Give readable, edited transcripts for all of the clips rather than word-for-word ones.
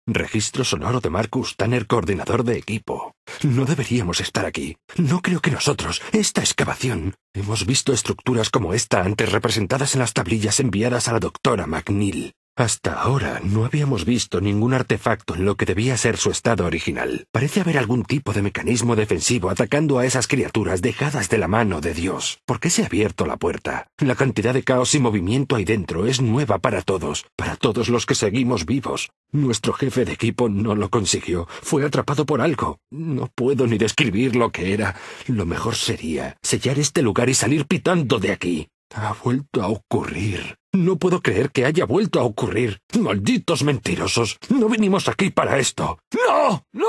Registro sonoro de Marcus Tanner, coordinador de equipo. No deberíamos estar aquí. No creo que nosotros, esta excavación, hemos visto estructuras como esta antes representadas en las tablillas enviadas a la doctora McNeil. Hasta ahora no habíamos visto ningún artefacto en lo que debía ser su estado original. Parece haber algún tipo de mecanismo defensivo atacando a esas criaturas dejadas de la mano de Dios. ¿Por qué se ha abierto la puerta? La cantidad de caos y movimiento ahí dentro es nueva para todos los que seguimos vivos. Nuestro jefe de equipo no lo consiguió. Fue atrapado por algo. No puedo ni describir lo que era. Lo mejor sería sellar este lugar y salir pitando de aquí. Ha vuelto a ocurrir. No puedo creer que haya vuelto a ocurrir. ¡Malditos mentirosos! No vinimos aquí para esto. ¡No! ¡No!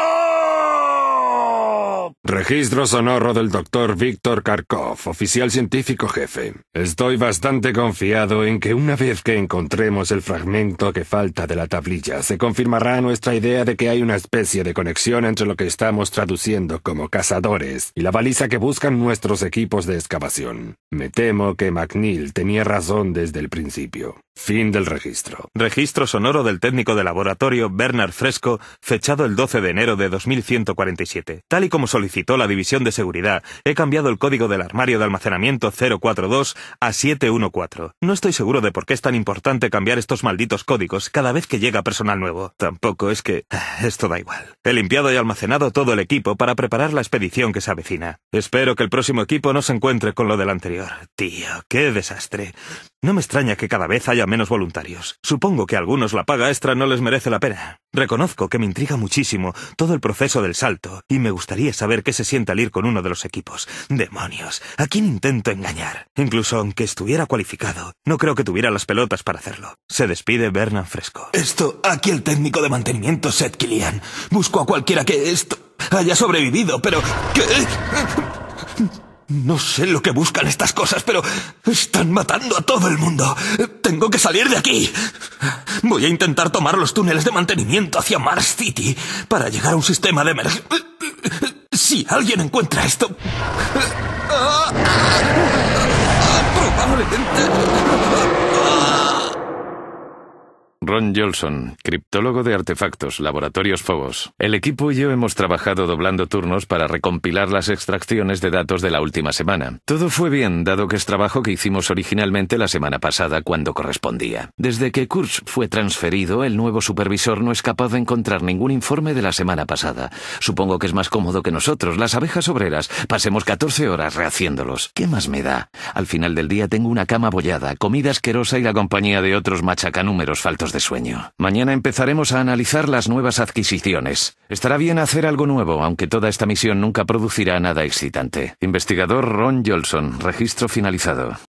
Registro sonoro del Dr. Víctor Kharkov, oficial científico jefe. Estoy bastante confiado en que una vez que encontremos el fragmento que falta de la tablilla, se confirmará nuestra idea de que hay una especie de conexión entre lo que estamos traduciendo como cazadores y la baliza que buscan nuestros equipos de excavación. Me temo que McNeil tenía razón desde el principio. Fin del registro. Registro sonoro del técnico de laboratorio Bernard Fresco, fechado el 12 de enero de 2147. Tal y como solicitó la División de Seguridad, he cambiado el código del armario de almacenamiento 042 a 714. No estoy seguro de por qué es tan importante cambiar estos malditos códigos cada vez que llega personal nuevo. Tampoco es que... esto da igual. He limpiado y almacenado todo el equipo para preparar la expedición que se avecina. Espero que el próximo equipo no se encuentre con lo del anterior. Tío, qué desastre. No me extraña que cada vez haya menos voluntarios. Supongo que a algunos la paga extra no les merece la pena. Reconozco que me intriga muchísimo todo el proceso del salto y me gustaría saber qué se siente al ir con uno de los equipos. ¡Demonios! ¿A quién intento engañar? Incluso aunque estuviera cualificado, no creo que tuviera las pelotas para hacerlo. Se despide Bernard Fresco. Aquí el técnico de mantenimiento, Seth Killian. Busco a cualquiera que haya sobrevivido, pero... ¿qué? No sé lo que buscan estas cosas, pero están matando a todo el mundo. Tengo que salir de aquí. Voy a intentar tomar los túneles de mantenimiento hacia Mars City para llegar a un sistema de emergencia. Si alguien encuentra esto... probablemente... Ron Jolson, criptólogo de artefactos, Laboratorios Phobos. El equipo y yo hemos trabajado doblando turnos para recompilar las extracciones de datos de la última semana. Todo fue bien, dado que es trabajo que hicimos originalmente la semana pasada cuando correspondía. Desde que Kurtz fue transferido, el nuevo supervisor no es capaz de encontrar ningún informe de la semana pasada. Supongo que es más cómodo que nosotros, las abejas obreras, pasemos 14 horas rehaciéndolos. ¿Qué más me da? Al final del día tengo una cama abollada, comida asquerosa y la compañía de otros machacanúmeros faltos de sueño. Mañana empezaremos a analizar las nuevas adquisiciones. Estará bien hacer algo nuevo, aunque toda esta misión nunca producirá nada excitante. Investigador Ron Jolson, registro finalizado.